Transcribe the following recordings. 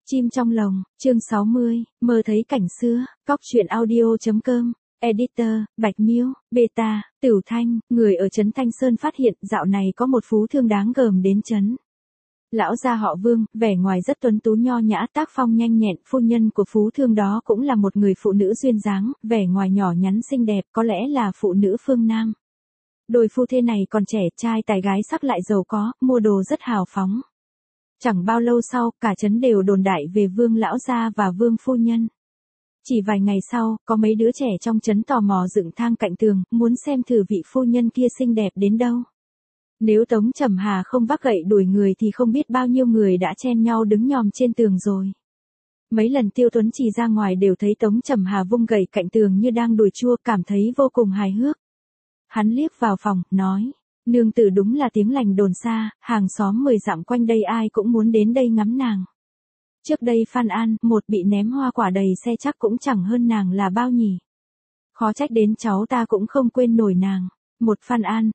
Chim trong lồng, chương 60, mơ thấy cảnh xưa, góc truyện audio.com, editor, Bạch Miêu, Beta, Tửu Thanh, người ở trấn Thanh Sơn phát hiện dạo này có một phú thương đáng gờm đến trấn. Lão gia họ Vương, vẻ ngoài rất tuấn tú nho nhã, tác phong nhanh nhẹn, phu nhân của phú thương đó cũng là một người phụ nữ duyên dáng, vẻ ngoài nhỏ nhắn xinh đẹp, có lẽ là phụ nữ phương Nam. Đôi phu thê này còn trẻ, trai tài gái sắc lại giàu có, mua đồ rất hào phóng. Chẳng bao lâu sau, cả trấn đều đồn đại về Vương lão gia và Vương phu nhân. Chỉ vài ngày sau, có mấy đứa trẻ trong trấn tò mò dựng thang cạnh tường, muốn xem thử vị phu nhân kia xinh đẹp đến đâu. Nếu Tống Trầm Hà không vác gậy đuổi người thì không biết bao nhiêu người đã chen nhau đứng nhòm trên tường rồi. Mấy lần Tiêu Tuấn Chỉ ra ngoài đều thấy Tống Trầm Hà vung gậy cạnh tường như đang đuổi chua, cảm thấy vô cùng hài hước. Hắn liếc vào phòng, nói, nương tử đúng là tiếng lành đồn xa, hàng xóm 10 dặm quanh đây ai cũng muốn đến đây ngắm nàng. Trước đây Phan An, một bị ném hoa quả đầy xe chắc cũng chẳng hơn nàng là bao nhỉ. Khó trách đến cháu ta cũng không quên nổi nàng. Một Phan An,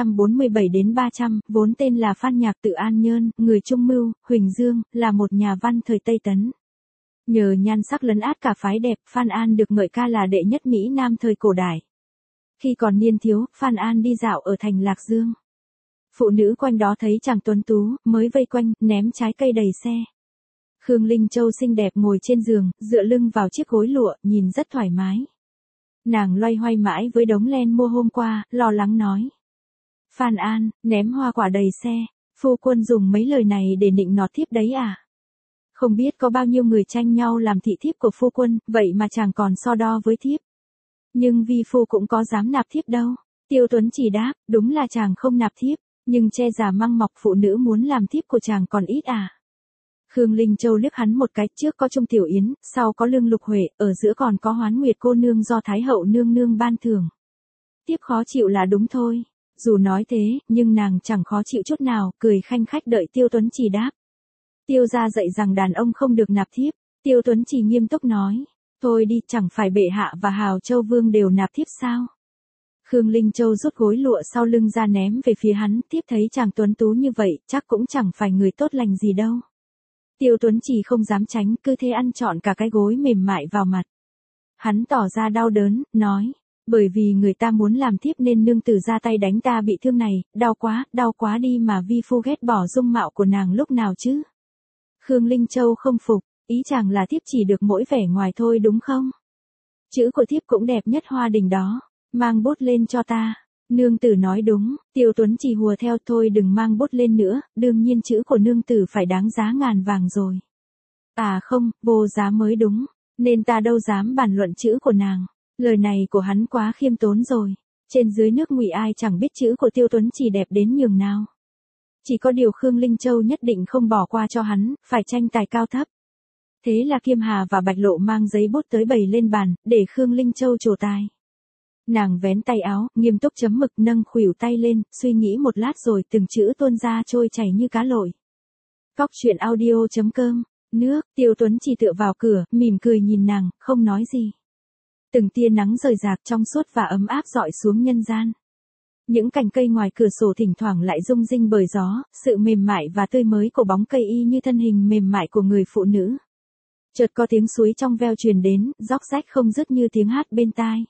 247 đến 300, vốn tên là Phan Nhạc tự An Nhơn, người Trung Mưu, Huỳnh Dương, là một nhà văn thời Tây Tấn. Nhờ nhan sắc lấn át cả phái đẹp, Phan An được ngợi ca là đệ nhất Mỹ Nam thời cổ đại. Khi còn niên thiếu, Phan An đi dạo ở thành Lạc Dương. Phụ nữ quanh đó thấy chàng tuấn tú, mới vây quanh, ném trái cây đầy xe. Khương Linh Châu xinh đẹp ngồi trên giường, dựa lưng vào chiếc gối lụa, nhìn rất thoải mái. Nàng loay hoay mãi với đống len mua hôm qua, lo lắng nói. Phan An, ném hoa quả đầy xe, phu quân dùng mấy lời này để nịnh nọt thiếp đấy à? Không biết có bao nhiêu người tranh nhau làm thị thiếp của phu quân, vậy mà chàng còn so đo với thiếp. Nhưng vi phu cũng có dám nạp thiếp đâu. Tiêu Tuấn Chỉ đáp, đúng là chàng không nạp thiếp, nhưng che giả măng mọc phụ nữ muốn làm thiếp của chàng còn ít à? Khương Linh Châu liếc hắn một cái, trước có Trung Tiểu Yến, sau có Lương Lục Huệ, ở giữa còn có Hoán Nguyệt cô nương do Thái hậu nương nương ban thưởng. Tiếp khó chịu là đúng thôi. Dù nói thế, nhưng nàng chẳng khó chịu chút nào, cười khanh khách đợi Tiêu Tuấn Chỉ đáp. Tiêu gia dạy rằng đàn ông không được nạp thiếp. Tiêu Tuấn Chỉ nghiêm túc nói. Thôi đi, chẳng phải bệ hạ và Hào Châu Vương đều nạp thiếp sao? Khương Linh Châu rút gối lụa sau lưng ra ném về phía hắn, tiếp thấy chàng tuấn tú như vậy, chắc cũng chẳng phải người tốt lành gì đâu. Tiêu Tuấn Chỉ không dám tránh, cứ thế ăn trọn cả cái gối mềm mại vào mặt. Hắn tỏ ra đau đớn, nói, bởi vì người ta muốn làm thiếp nên nương tử ra tay đánh ta bị thương này, đau quá đi mà vi phu ghét bỏ dung mạo của nàng lúc nào chứ. Khương Linh Châu không phục, ý chàng là thiếp chỉ được mỗi vẻ ngoài thôi đúng không? Chữ của thiếp cũng đẹp nhất Hoa Đình đó, mang bút lên cho ta. Nương tử nói đúng, Tiêu Tuấn Chỉ hùa theo, thôi đừng mang bút lên nữa, đương nhiên chữ của nương tử phải đáng giá ngàn vàng rồi. À không, vô giá mới đúng, nên ta đâu dám bàn luận chữ của nàng. Lời này của hắn quá khiêm tốn rồi, trên dưới nước Ngụy ai chẳng biết chữ của Tiêu Tuấn Chỉ đẹp đến nhường nào. Chỉ có điều Khương Linh Châu nhất định không bỏ qua cho hắn, phải tranh tài cao thấp. Thế là Kiêm Hà và Bạch Lộ mang giấy bút tới bày lên bàn, để Khương Linh Châu trổ tài. Nàng vén tay áo, nghiêm túc chấm mực, nâng khuỷu tay lên, suy nghĩ một lát rồi từng chữ tuôn ra trôi chảy như cá lội. Góc truyện audio.com, nước, Tiêu Tuấn Chỉ tựa vào cửa, mỉm cười nhìn nàng, không nói gì. Từng tia nắng rời rạc trong suốt và ấm áp rọi xuống nhân gian. Những cành cây ngoài cửa sổ thỉnh thoảng lại rung rinh bởi gió, sự mềm mại và tươi mới của bóng cây y như thân hình mềm mại của người phụ nữ. Chợt có tiếng suối trong veo truyền đến, róc rách không dứt như tiếng hát bên tai.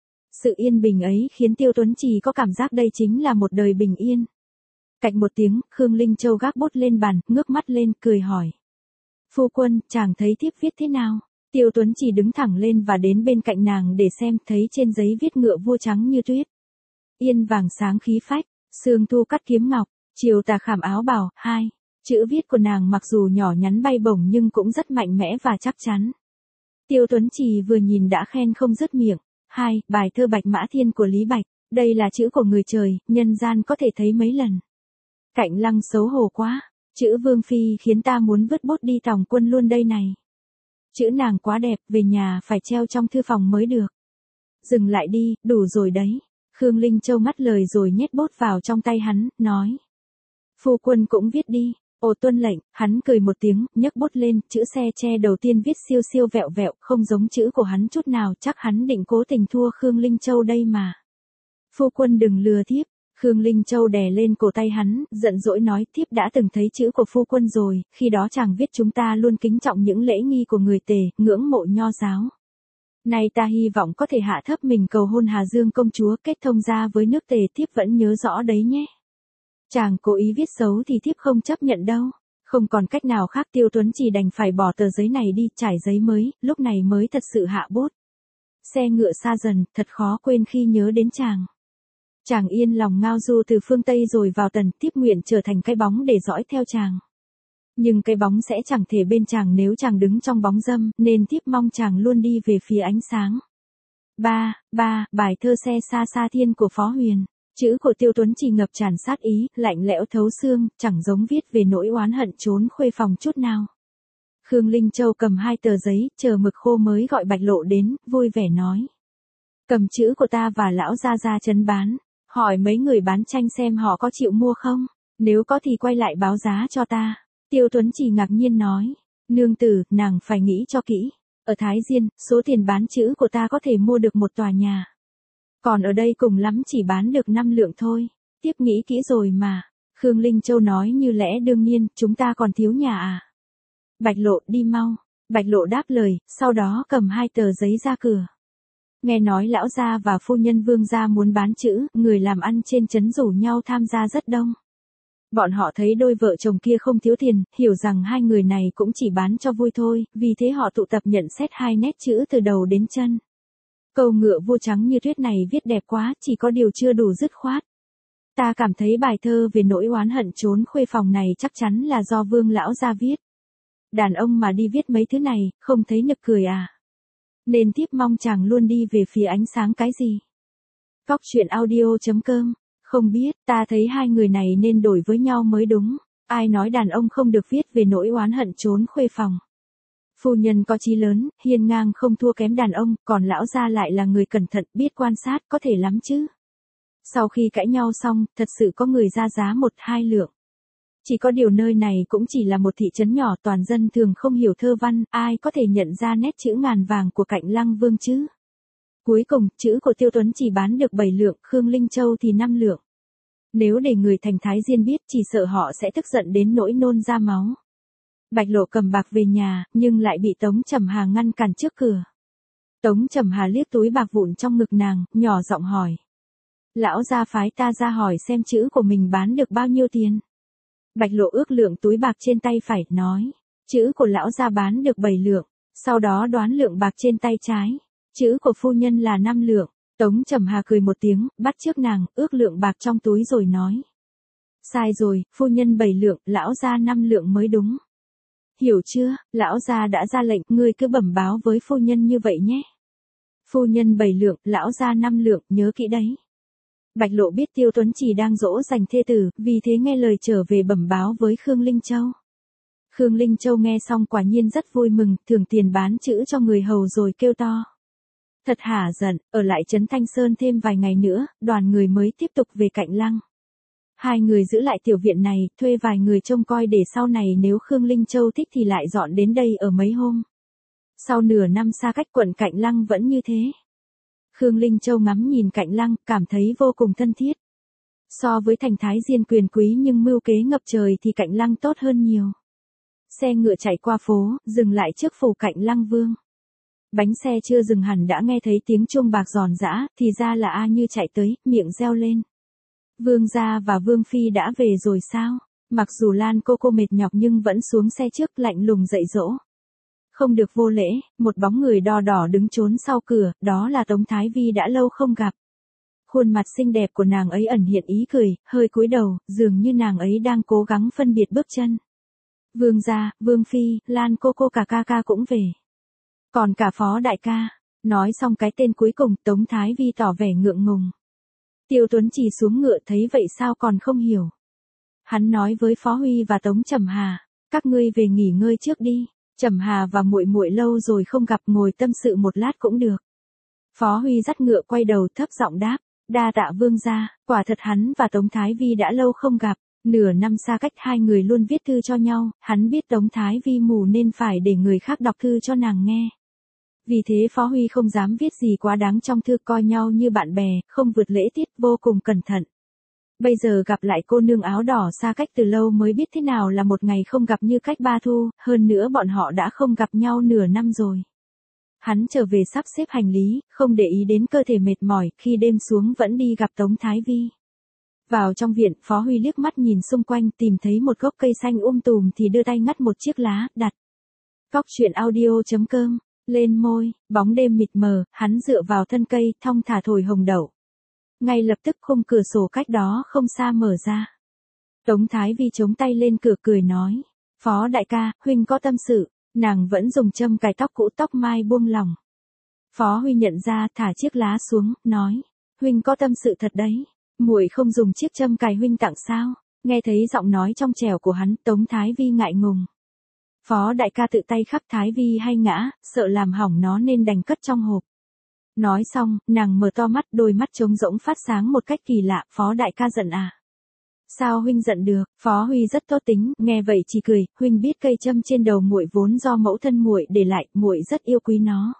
Sự yên bình ấy khiến Tiêu Tuấn Chỉ có cảm giác đây chính là một đời bình yên. Cạch một tiếng, Khương Linh Châu gác bút lên bàn, ngước mắt lên, cười hỏi. Phu quân, chàng thấy thiếp viết thế nào? Tiêu Tuấn Chỉ đứng thẳng lên và đến bên cạnh nàng để xem, thấy trên giấy viết ngựa vua trắng như tuyết. Yên vàng sáng khí phách, sương thu cắt kiếm ngọc, chiều tà khảm áo bào, hai. Chữ viết của nàng mặc dù nhỏ nhắn bay bổng nhưng cũng rất mạnh mẽ và chắc chắn. Tiêu Tuấn Chỉ vừa nhìn đã khen không dứt miệng. 2. Bài thơ Bạch Mã Thiên của Lý Bạch, đây là chữ của người trời, nhân gian có thể thấy mấy lần. Cạnh Lăng xấu hổ quá, chữ Vương Phi khiến ta muốn vứt bút đi tòng quân luôn đây này. Chữ nàng quá đẹp, về nhà phải treo trong thư phòng mới được. Dừng lại đi, đủ rồi đấy. Khương Linh Châu ngắt lời rồi nhét bút vào trong tay hắn, nói. Phu quân cũng viết đi. Ồ tuân lệnh, hắn cười một tiếng, nhấc bút lên, chữ xe che đầu tiên viết siêu siêu vẹo vẹo, không giống chữ của hắn chút nào, chắc hắn định cố tình thua Khương Linh Châu đây mà. Phu quân đừng lừa thiếp. Khương Linh Châu đè lên cổ tay hắn, giận dỗi nói, thiếp đã từng thấy chữ của phu quân rồi, khi đó chàng viết chúng ta luôn kính trọng những lễ nghi của người Tề, ngưỡng mộ nho giáo. Nay ta hy vọng có thể hạ thấp mình cầu hôn Hà Dương công chúa, kết thông gia với nước Tề, thiếp vẫn nhớ rõ đấy nhé. Chàng cố ý viết xấu thì thiếp không chấp nhận đâu. Không còn cách nào khác, Tiêu Tuấn chỉ đành phải bỏ tờ giấy này đi, trải giấy mới, lúc này mới thật sự hạ bút. Xe ngựa xa dần, thật khó quên khi nhớ đến chàng. Chàng yên lòng ngao du từ phương Tây rồi vào Tần, thiếp nguyện trở thành cái bóng để dõi theo chàng. Nhưng cái bóng sẽ chẳng thể bên chàng nếu chàng đứng trong bóng dâm, nên thiếp mong chàng luôn đi về phía ánh sáng. Bài thơ Xe xa xa thiên của Phó Huyền. Chữ của Tiêu Tuấn chỉ ngập tràn sát ý, lạnh lẽo thấu xương, chẳng giống viết về nỗi oán hận trốn khuê phòng chút nào. Khương Linh Châu cầm 2 tờ giấy, chờ mực khô mới gọi Bạch Lộ đến, vui vẻ nói. Cầm chữ của ta và lão gia ra trấn bán, hỏi mấy người bán tranh xem họ có chịu mua không, nếu có thì quay lại báo giá cho ta. Tiêu Tuấn chỉ ngạc nhiên nói, nương tử, nàng phải nghĩ cho kỹ, ở Thái Diên, số tiền bán chữ của ta có thể mua được một tòa nhà. Còn ở đây cùng lắm chỉ bán được 5 lượng thôi, tiếp nghĩ kỹ rồi mà. Khương Linh Châu nói như lẽ đương nhiên, chúng ta còn thiếu nhà à. Bạch Lộ, đi mau. Bạch Lộ đáp lời, sau đó cầm 2 tờ giấy ra cửa. Nghe nói lão gia và phu nhân Vương gia muốn bán chữ, người làm ăn trên trấn rủ nhau tham gia rất đông. Bọn họ thấy đôi vợ chồng kia không thiếu tiền, hiểu rằng hai người này cũng chỉ bán cho vui thôi, vì thế họ tụ tập nhận xét 2 nét chữ từ đầu đến chân. Câu ngựa vua trắng như tuyết này viết đẹp quá, chỉ có điều chưa đủ dứt khoát. Ta cảm thấy bài thơ về nỗi oán hận trốn khuê phòng này chắc chắn là do Vương lão gia viết. Đàn ông mà đi viết mấy thứ này, không thấy nực cười à? Nên thiếp mong chàng luôn đi về phía ánh sáng cái gì? Cóc truyện audio.com. Không biết, ta thấy hai người này nên đổi với nhau mới đúng. Ai nói đàn ông không được viết về nỗi oán hận trốn khuê phòng? Phu nhân có chí lớn, hiên ngang không thua kém đàn ông, còn lão gia lại là người cẩn thận, biết quan sát, có thể lắm chứ. Sau khi cãi nhau xong, thật sự có người ra giá 1-2 lượng. Chỉ có điều nơi này cũng chỉ là một thị trấn nhỏ, toàn dân thường không hiểu thơ văn, ai có thể nhận ra nét chữ ngàn vàng của Cạnh Lăng Vương chứ. Cuối cùng, chữ của Tiêu Tuấn chỉ bán được 7 lượng, Khương Linh Châu thì 5 lượng. Nếu để người thành Thái Diên biết, chỉ sợ họ sẽ tức giận đến nỗi nôn ra máu. Bạch Lộ cầm bạc về nhà, nhưng lại bị Tống Trầm Hà ngăn cản trước cửa. Tống Trầm Hà liếc túi bạc vụn trong ngực nàng, nhỏ giọng hỏi. Lão gia phái ta ra hỏi xem chữ của mình bán được bao nhiêu tiền. Bạch Lộ ước lượng túi bạc trên tay phải, nói. Chữ của lão gia bán được 7 lượng, sau đó đoán lượng bạc trên tay trái. Chữ của phu nhân là 5 lượng. Tống Trầm Hà cười một tiếng, bắt chước nàng, ước lượng bạc trong túi rồi nói. Sai rồi, phu nhân 7 lượng, lão gia 5 lượng mới đúng. Hiểu chưa, lão gia đã ra lệnh, ngươi cứ bẩm báo với phu nhân như vậy nhé. Phu nhân 7 lượng, lão gia 5 lượng, nhớ kỹ đấy. Bạch Lộ biết Tiêu Tuấn chỉ đang dỗ dành thê tử, vì thế nghe lời trở về bẩm báo với Khương Linh Châu. Khương Linh Châu nghe xong quả nhiên rất vui mừng, thưởng tiền bán chữ cho người hầu rồi kêu to. Thật hả giận, ở lại trấn Thanh Sơn thêm vài ngày nữa, đoàn người mới tiếp tục về Cạnh Lăng. Hai người giữ lại tiểu viện này, thuê vài người trông coi để sau này nếu Khương Linh Châu thích thì lại dọn đến đây ở mấy hôm. Sau nửa năm xa cách, quận Cạnh Lăng vẫn như thế. Khương Linh Châu ngắm nhìn Cạnh Lăng, cảm thấy vô cùng thân thiết. So với thành Thái Diên quyền quý nhưng mưu kế ngập trời thì Cạnh Lăng tốt hơn nhiều. Xe ngựa chạy qua phố, dừng lại trước phủ Cạnh Lăng Vương. Bánh xe chưa dừng hẳn đã nghe thấy tiếng chuông bạc giòn giã, thì ra là A Như chạy tới, miệng reo lên. Vương gia và Vương phi đã về rồi sao? Mặc dù Lan cô mệt nhọc nhưng vẫn xuống xe trước, lạnh lùng dạy dỗ. Không được vô lễ, một bóng người đo đỏ đứng trốn sau cửa, đó là Tống Thái Vi đã lâu không gặp. Khuôn mặt xinh đẹp của nàng ấy ẩn hiện ý cười, hơi cúi đầu, dường như nàng ấy đang cố gắng phân biệt bước chân. Vương gia, Vương phi, Lan cô cả ca cũng về. Còn cả Phó đại ca. Nói xong cái tên cuối cùng, Tống Thái Vi tỏ vẻ ngượng ngùng. Tiêu Tuấn chỉ xuống ngựa thấy vậy sao còn không hiểu. Hắn nói với Phó Huy và Tống Trầm Hà, các ngươi về nghỉ ngơi trước đi. Trầm Hà và muội muội lâu rồi không gặp, ngồi tâm sự một lát cũng được. Phó Huy dắt ngựa quay đầu thấp giọng đáp, đa tạ vương gia, quả thật hắn và Tống Thái Vi đã lâu không gặp, nửa năm xa cách hai người luôn viết thư cho nhau, hắn biết Tống Thái Vi mù nên phải để người khác đọc thư cho nàng nghe. Vì thế Phó Huy không dám viết gì quá đáng trong thư, coi nhau như bạn bè, không vượt lễ tiết, vô cùng cẩn thận. Bây giờ gặp lại cô nương áo đỏ xa cách từ lâu mới biết thế nào là một ngày không gặp như cách 3 thu, hơn nữa bọn họ đã không gặp nhau nửa năm rồi. Hắn trở về sắp xếp hành lý, không để ý đến cơ thể mệt mỏi, khi đêm xuống vẫn đi gặp Tống Thái Vi. Vào trong viện, Phó Huy liếc mắt nhìn xung quanh tìm thấy một gốc cây xanh tùm thì đưa tay ngắt một chiếc lá, đặt. Góc chuyện audio.com, lên môi, bóng đêm mịt mờ, hắn dựa vào thân cây, thong thả thổi hồng đậu. Ngay lập tức khung cửa sổ cách đó không xa mở ra. Tống Thái Vi chống tay lên cửa cười nói. Phó đại ca, huynh có tâm sự, nàng vẫn dùng châm cài tóc cũ tóc mai buông lỏng. Phó Huy nhận ra thả chiếc lá xuống, nói. Huynh có tâm sự thật đấy, muội không dùng chiếc châm cài huynh tặng sao? Nghe thấy giọng nói trong trẻo của hắn, Tống Thái Vi ngại ngùng. Phó đại ca tự tay khắc Thái Vi hay ngã, sợ làm hỏng nó nên đành cất trong hộp. Nói xong, nàng mở to mắt, đôi mắt trống rỗng phát sáng một cách kỳ lạ. Phó đại ca giận à? Sao huynh giận được? Phó Huy rất tốt tính, nghe vậy chỉ cười. Huynh biết cây châm trên đầu muội vốn do mẫu thân muội để lại, muội rất yêu quý nó.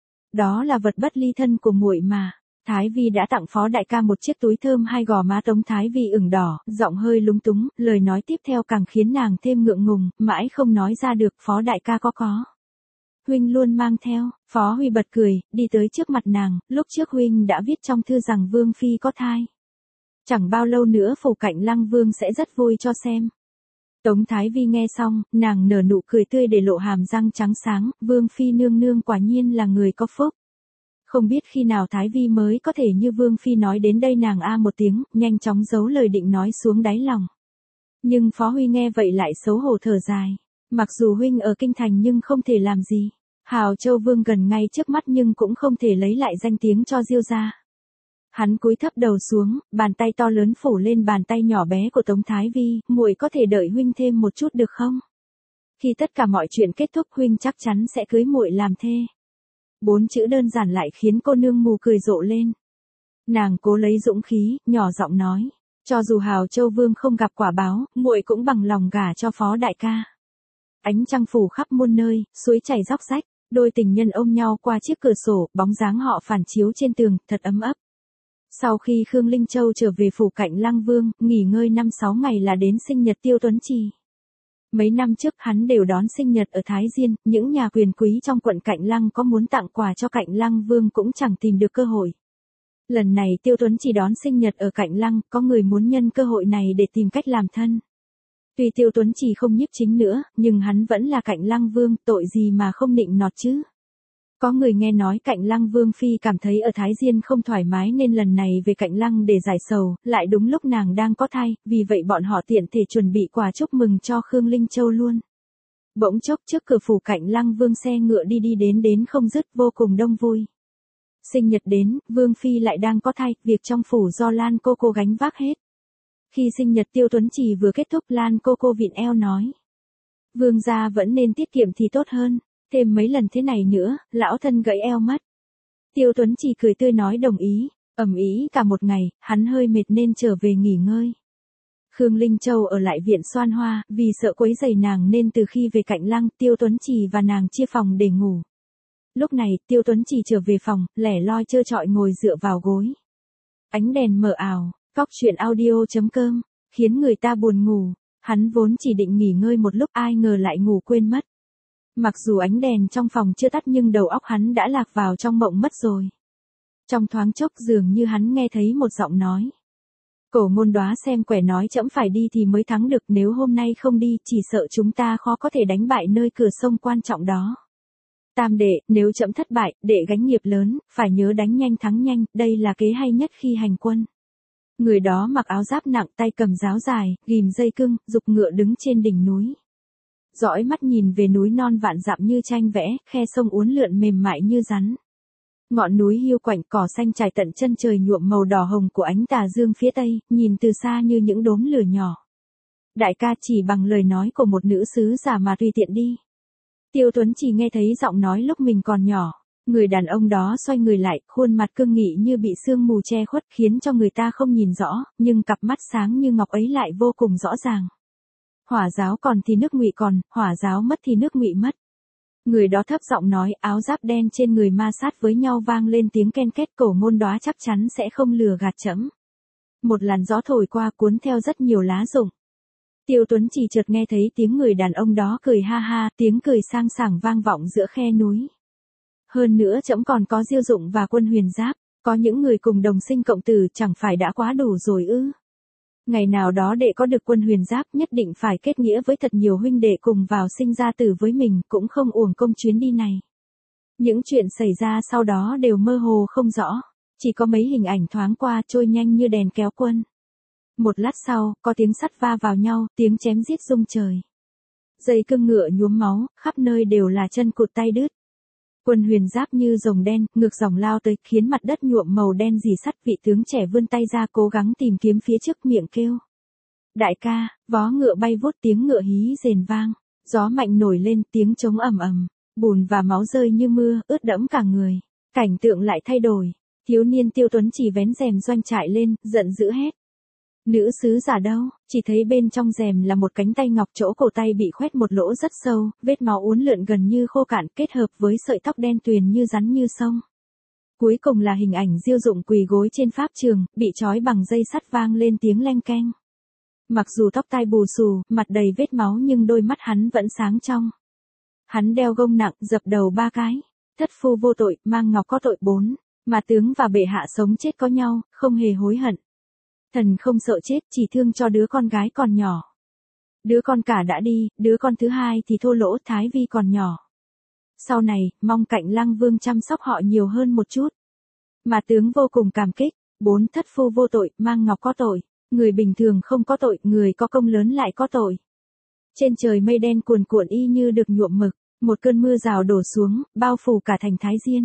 Đó là vật bất ly thân của muội mà. Thái Vi đã tặng Phó đại ca một chiếc túi thơm, hai gò má Tống Thái Vi ửng đỏ, giọng hơi lúng túng, lời nói tiếp theo càng khiến nàng thêm ngượng ngùng, mãi không nói ra được. Phó đại ca có. Huynh luôn mang theo. Phó Huy bật cười, đi tới trước mặt nàng. Lúc trước huynh đã viết trong thư rằng Vương Phi có thai. Chẳng bao lâu nữa Phủ Cạnh Lăng Vương sẽ rất vui cho xem. Tống Thái Vi nghe xong, nàng nở nụ cười tươi để lộ hàm răng trắng sáng. Vương Phi nương nương quả nhiên là người có phúc. Không biết khi nào Thái Vi mới có thể như Vương Phi nói đến đây. Nàng a một tiếng, nhanh chóng giấu lời định nói xuống đáy lòng. Nhưng Phó Huy nghe vậy lại xấu hổ thở dài. Mặc dù huynh ở kinh thành nhưng không thể làm gì. Hào Châu Vương gần ngay trước mắt nhưng cũng không thể lấy lại danh tiếng cho Diêu gia. Hắn cúi thấp đầu xuống, bàn tay to lớn phủ lên bàn tay nhỏ bé của Tống Thái Vi. Muội có thể đợi huynh thêm một chút được không? Khi tất cả mọi chuyện kết thúc huynh chắc chắn sẽ cưới muội làm thê. 4 chữ đơn giản lại khiến cô nương mù cười rộ lên. Nàng cố lấy dũng khí, nhỏ giọng nói. Cho dù Hào Châu Vương không gặp quả báo, muội cũng bằng lòng gả cho Phó đại ca. Ánh trăng phủ khắp muôn nơi, suối chảy róc rách, đôi tình nhân ôm nhau qua chiếc cửa sổ, bóng dáng họ phản chiếu trên tường, thật ấm ấp. Sau khi Khương Linh Châu trở về Phủ Cạnh Lăng Vương, nghỉ ngơi 5-6 ngày là đến sinh nhật Tiêu Tuấn Trì. Mấy năm trước hắn đều đón sinh nhật ở Thái Diên, những nhà quyền quý trong quận Cạnh Lăng có muốn tặng quà cho Cạnh Lăng Vương cũng chẳng tìm được cơ hội. Lần này Tiêu Tuấn Trì đón sinh nhật ở Cạnh Lăng, có người muốn nhân cơ hội này để tìm cách làm thân. Tuy Tiêu Tuấn Trì không nhiếp chính nữa, nhưng hắn vẫn là Cạnh Lăng Vương, tội gì mà không nịnh nọt chứ. Có người nghe nói Cạnh Lăng Vương Phi cảm thấy ở Thái Diên không thoải mái nên lần này về Cạnh Lăng để giải sầu, lại đúng lúc nàng đang có thai, vì vậy bọn họ tiện thể chuẩn bị quà chúc mừng cho Khương Linh Châu luôn. Bỗng chốc trước cửa Phủ Cạnh Lăng Vương xe ngựa đi đến không dứt, vô cùng đông vui. Sinh nhật đến, Vương Phi lại đang có thai, việc trong phủ do Lan cô gánh vác hết. Khi sinh nhật Tiêu Tuấn Trì vừa kết thúc, Lan cô vịn eo nói. Vương gia vẫn nên tiết kiệm thì tốt hơn, thêm mấy lần thế này nữa, lão thân gãy eo mất. Tiêu Tuấn Trì cười tươi nói đồng ý, ầm ĩ cả một ngày, hắn hơi mệt nên trở về nghỉ ngơi. Khương Linh Châu ở lại viện Xoan Hoa, vì sợ quấy rầy nàng nên từ khi về Cạnh Lăng, Tiêu Tuấn Trì và nàng chia phòng để ngủ. Lúc này, Tiêu Tuấn Trì trở về phòng, lẻ loi trơ trọi ngồi dựa vào gối. Ánh đèn mờ ảo, góc chuyện audio.com, khiến người ta buồn ngủ. Hắn vốn chỉ định nghỉ ngơi một lúc, ai ngờ lại ngủ quên mất. Mặc dù ánh đèn trong phòng chưa tắt nhưng đầu óc hắn đã lạc vào trong mộng mất rồi. Trong thoáng chốc dường như hắn nghe thấy một giọng nói. Cổ Ngôn Đóa xem quẻ nói trẫm phải đi thì mới thắng được, nếu hôm nay không đi chỉ sợ chúng ta khó có thể đánh bại nơi cửa sông quan trọng đó. Tam đệ, nếu trẫm thất bại, đệ gánh nghiệp lớn, phải nhớ đánh nhanh thắng nhanh, đây là kế hay nhất khi hành quân. Người đó mặc áo giáp nặng, tay cầm giáo dài, ghìm dây cưng, giục ngựa đứng trên đỉnh núi. Dõi mắt nhìn về núi non vạn dặm như tranh vẽ, khe sông uốn lượn mềm mại như rắn. Ngọn núi hiu quạnh, cỏ xanh trải tận chân trời nhuộm màu đỏ hồng của ánh tà dương phía tây, nhìn từ xa như những đốm lửa nhỏ. Đại ca, chỉ bằng lời nói của một nữ sứ giả mà tùy tiện đi. Tiêu Tuấn chỉ nghe thấy giọng nói lúc mình còn nhỏ. Người đàn ông đó xoay người lại, khuôn mặt cương nghị như bị sương mù che khuất khiến cho người ta không nhìn rõ, nhưng cặp mắt sáng như ngọc ấy lại vô cùng rõ ràng. Hỏa giáo còn thì nước Ngụy còn, hỏa giáo mất thì nước Ngụy mất. Người đó thấp giọng nói, áo giáp đen trên người ma sát với nhau vang lên tiếng ken két. Cổ Ngôn Đóa chắc chắn sẽ không lừa gạt trẫm. Một làn gió thổi qua cuốn theo rất nhiều lá rụng. Tiêu Tuấn Chỉ chợt nghe thấy tiếng người đàn ông đó cười ha ha, tiếng cười sang sảng vang vọng giữa khe núi. Hơn nữa trẫm còn có Diêu Dụng và Quân Huyền Giáp, có những người cùng đồng sinh cộng tử chẳng phải đã quá đủ rồi ư? Ngày nào đó đệ có được Quân Huyền Giáp nhất định phải kết nghĩa với thật nhiều huynh đệ cùng vào sinh ra tử với mình, cũng không uổng công chuyến đi này. Những chuyện xảy ra sau đó đều mơ hồ không rõ, chỉ có mấy hình ảnh thoáng qua trôi nhanh như đèn kéo quân. Một lát sau, có tiếng sắt va vào nhau, tiếng chém giết rung trời. Dây cương ngựa nhuốm máu, khắp nơi đều là chân cụt tay đứt. Quân Huyền Giáp như rồng đen, ngược dòng lao tới, khiến mặt đất nhuộm màu đen rỉ sắt. Vị tướng trẻ vươn tay ra cố gắng tìm kiếm phía trước, miệng kêu. Đại ca, vó ngựa bay vút, tiếng ngựa hí rền vang. Gió mạnh nổi lên, tiếng trống ầm ầm, bùn và máu rơi như mưa, ướt đẫm cả người. Cảnh tượng lại thay đổi. Thiếu niên Tiêu Tuấn Chỉ vén rèm doanh trại lên, giận dữ hét. Nữ sứ giả đâu? Chỉ thấy bên trong rèm là một cánh tay ngọc, chỗ cổ tay bị khoét một lỗ rất sâu, vết máu uốn lượn gần như khô cạn, kết hợp với sợi tóc đen tuyền như rắn như sông. Cuối cùng là hình ảnh Diêu Dụng quỳ gối trên pháp trường, bị trói bằng dây sắt, vang lên tiếng leng keng. Mặc dù tóc tai bù xù, mặt đầy vết máu nhưng đôi mắt hắn vẫn sáng trong. Hắn đeo gông nặng, dập đầu 3 cái. Thất phu vô tội, mang ngọc có tội 4. Mà tướng và bệ hạ sống chết có nhau, không hề hối hận. Thần không sợ chết, chỉ thương cho đứa con gái còn nhỏ. Đứa con cả đã đi, đứa con thứ hai thì thô lỗ, Thái Vi còn nhỏ. Sau này, mong Cạnh Lăng Vương chăm sóc họ nhiều hơn một chút. Mà tướng vô cùng cảm kích. 4. Thất phu vô tội, mang ngọc có tội. Người bình thường không có tội, người có công lớn lại có tội. Trên trời mây đen cuồn cuộn y như được nhuộm mực, một cơn mưa rào đổ xuống, bao phủ cả thành Thái Diên.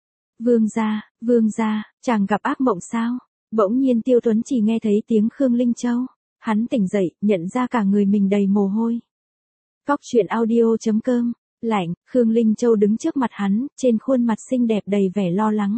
Vương gia, chàng gặp ác mộng sao? Bỗng nhiên Tiêu Tuấn Chỉ nghe thấy tiếng Khương Linh Châu. Hắn tỉnh dậy, nhận ra cả người mình đầy mồ hôi. Vóc truyện audio.com. Lạnh, Khương Linh Châu đứng trước mặt hắn, trên khuôn mặt xinh đẹp đầy vẻ lo lắng.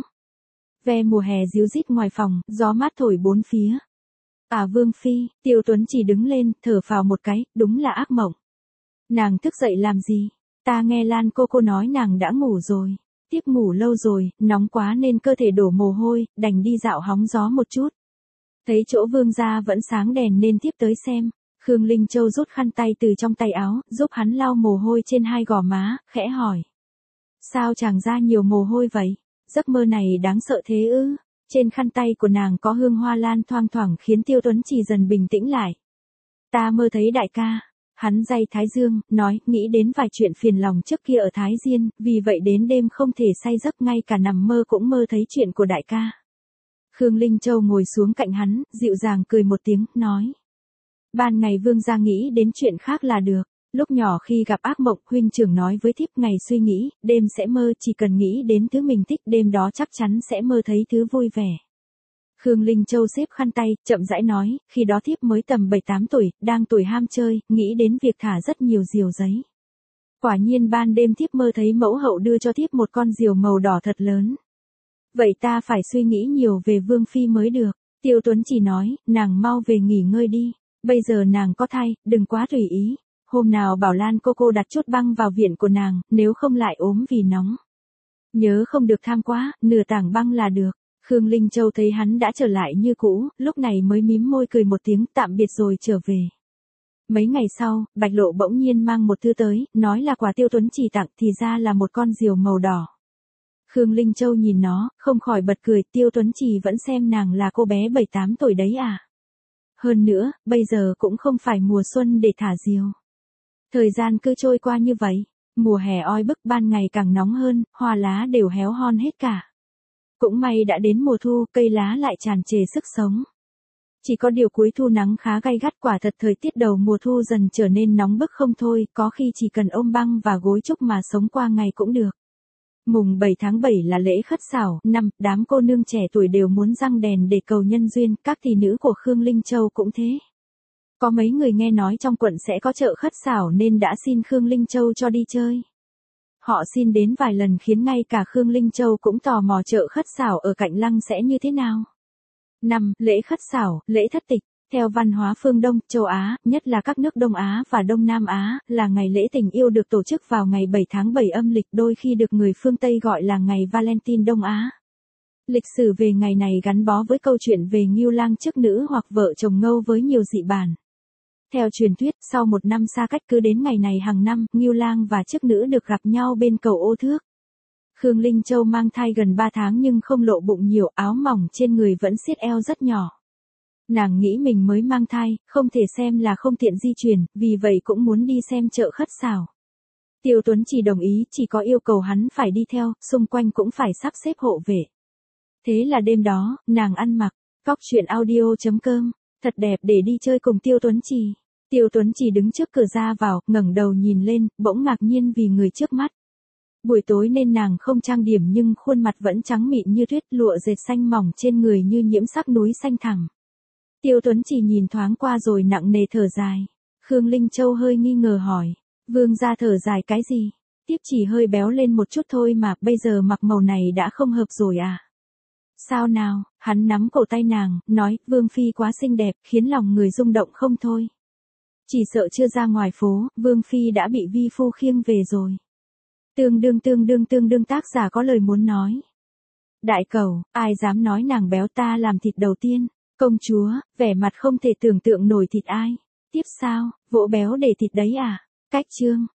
Ve mùa hè ríu rít ngoài phòng, gió mát thổi bốn phía. Vương phi, Tiêu Tuấn Chỉ đứng lên, thở phào một cái, đúng là ác mộng. Nàng thức dậy làm gì? Ta nghe Lan cô nói nàng đã ngủ rồi. Tiếc ngủ lâu rồi, nóng quá nên cơ thể đổ mồ hôi, đành đi dạo hóng gió một chút. Thấy chỗ vương gia vẫn sáng đèn nên tiếp tới xem. Khương Linh Châu rút khăn tay từ trong tay áo, giúp hắn lau mồ hôi trên hai gò má, khẽ hỏi. Sao chàng ra nhiều mồ hôi vậy? Giấc mơ này đáng sợ thế ư? Trên khăn tay của nàng có hương hoa lan thoang thoảng khiến Tiêu Tuấn Chỉ dần bình tĩnh lại. Ta mơ thấy đại ca. Hắn day thái dương, nói, nghĩ đến vài chuyện phiền lòng trước kia ở Thái Diên, vì vậy đến đêm không thể say giấc, ngay cả nằm mơ cũng mơ thấy chuyện của đại ca. Khương Linh Châu ngồi xuống cạnh hắn, dịu dàng cười một tiếng, nói. Ban ngày vương gia nghĩ đến chuyện khác là được. Lúc nhỏ khi gặp ác mộng, huynh trưởng nói với thiếp ngày suy nghĩ, đêm sẽ mơ, chỉ cần nghĩ đến thứ mình thích, đêm đó chắc chắn sẽ mơ thấy thứ vui vẻ. Khương Linh Châu xếp khăn tay, chậm rãi nói, khi đó thiếp mới tầm 7-8 tuổi, đang tuổi ham chơi, nghĩ đến việc thả rất nhiều diều giấy. Quả nhiên ban đêm thiếp mơ thấy mẫu hậu đưa cho thiếp một con diều màu đỏ thật lớn. Vậy ta phải suy nghĩ nhiều về vương phi mới được. Tiêu Tuấn Chỉ nói, nàng mau về nghỉ ngơi đi. Bây giờ nàng có thai, đừng quá tùy ý. Hôm nào bảo Lan cô đặt chút băng vào viện của nàng, nếu không lại ốm vì nóng. Nhớ không được tham quá, nửa tảng băng là được. Khương Linh Châu thấy hắn đã trở lại như cũ, lúc này mới mím môi cười một tiếng, tạm biệt rồi trở về. Mấy ngày sau, Bạch Lộ bỗng nhiên mang một thư tới, nói là quà Tiêu Tuấn Chỉ tặng, thì ra là một con diều màu đỏ. Khương Linh Châu nhìn nó, không khỏi bật cười, Tiêu Tuấn Chỉ vẫn xem nàng là cô bé 7-8 tuổi đấy à. Hơn nữa, bây giờ cũng không phải mùa xuân để thả diều. Thời gian cứ trôi qua như vậy, mùa hè oi bức, ban ngày càng nóng hơn, hoa lá đều héo hon hết cả. Cũng may đã đến mùa thu, cây lá lại tràn trề sức sống. Chỉ có điều cuối thu nắng khá gay gắt, quả thật thời tiết đầu mùa thu dần trở nên nóng bức không thôi, có khi chỉ cần ôm băng và gối trúc mà sống qua ngày cũng được. Mùng 7 tháng 7 là lễ Khất Xảo, đám cô nương trẻ tuổi đều muốn răng đèn để cầu nhân duyên, các thị nữ của Khương Linh Châu cũng thế. Có mấy người nghe nói trong quận sẽ có chợ Khất Xảo nên đã xin Khương Linh Châu cho đi chơi. Họ xin đến vài lần khiến ngay cả Khương Linh Châu cũng tò mò chợ Khất Xảo ở Cạnh Lăng sẽ như thế nào. Lễ Khất Xảo, lễ thất tịch. Theo văn hóa phương Đông, châu Á, nhất là các nước Đông Á và Đông Nam Á, là ngày lễ tình yêu được tổ chức vào ngày 7 tháng 7 âm lịch, đôi khi được người phương Tây gọi là ngày Valentine Đông Á. Lịch sử về ngày này gắn bó với câu chuyện về Ngưu Lang chức nữ hoặc vợ chồng Ngâu với nhiều dị bản. Theo truyền thuyết, sau một năm xa cách cứ đến ngày này hàng năm, Ngưu Lang và chức nữ được gặp nhau bên cầu Ô Thước. Khương Linh Châu mang thai gần 3 tháng nhưng không lộ bụng nhiều, áo mỏng trên người vẫn siết eo rất nhỏ. Nàng nghĩ mình mới mang thai, không thể xem là không tiện di chuyển, vì vậy cũng muốn đi xem chợ Khất Sảo. Tiêu Tuấn chỉ đồng ý, chỉ có yêu cầu hắn phải đi theo, xung quanh cũng phải sắp xếp hộ vệ. Thế là đêm đó, nàng ăn mặc, góc chuyện audio.com, thật đẹp để đi chơi cùng Tiêu Tuấn Trì. Tiêu Tuấn Trì đứng trước cửa ra vào, ngẩng đầu nhìn lên, bỗng ngạc nhiên vì người trước mắt. Buổi tối nên nàng không trang điểm nhưng khuôn mặt vẫn trắng mịn như tuyết, lụa dệt xanh mỏng trên người như nhiễm sắc núi xanh thẳm. Tiêu Tuấn Trì nhìn thoáng qua rồi nặng nề thở dài. Khương Linh Châu hơi nghi ngờ hỏi, vương gia thở dài cái gì? Tiếp chỉ hơi béo lên một chút thôi mà, bây giờ mặc màu này đã không hợp rồi à? Sao nào? Hắn nắm cổ tay nàng, nói, vương phi quá xinh đẹp, khiến lòng người rung động không thôi. Chỉ sợ chưa ra ngoài phố, vương phi đã bị vi phu khiêng về rồi. Tương đương tác giả có lời muốn nói. Đại cầu, ai dám nói nàng béo, ta làm thịt đầu tiên. Công chúa, vẻ mặt không thể tưởng tượng nổi thịt ai. Tiếp sao, vỗ béo để thịt đấy à? Cách chương.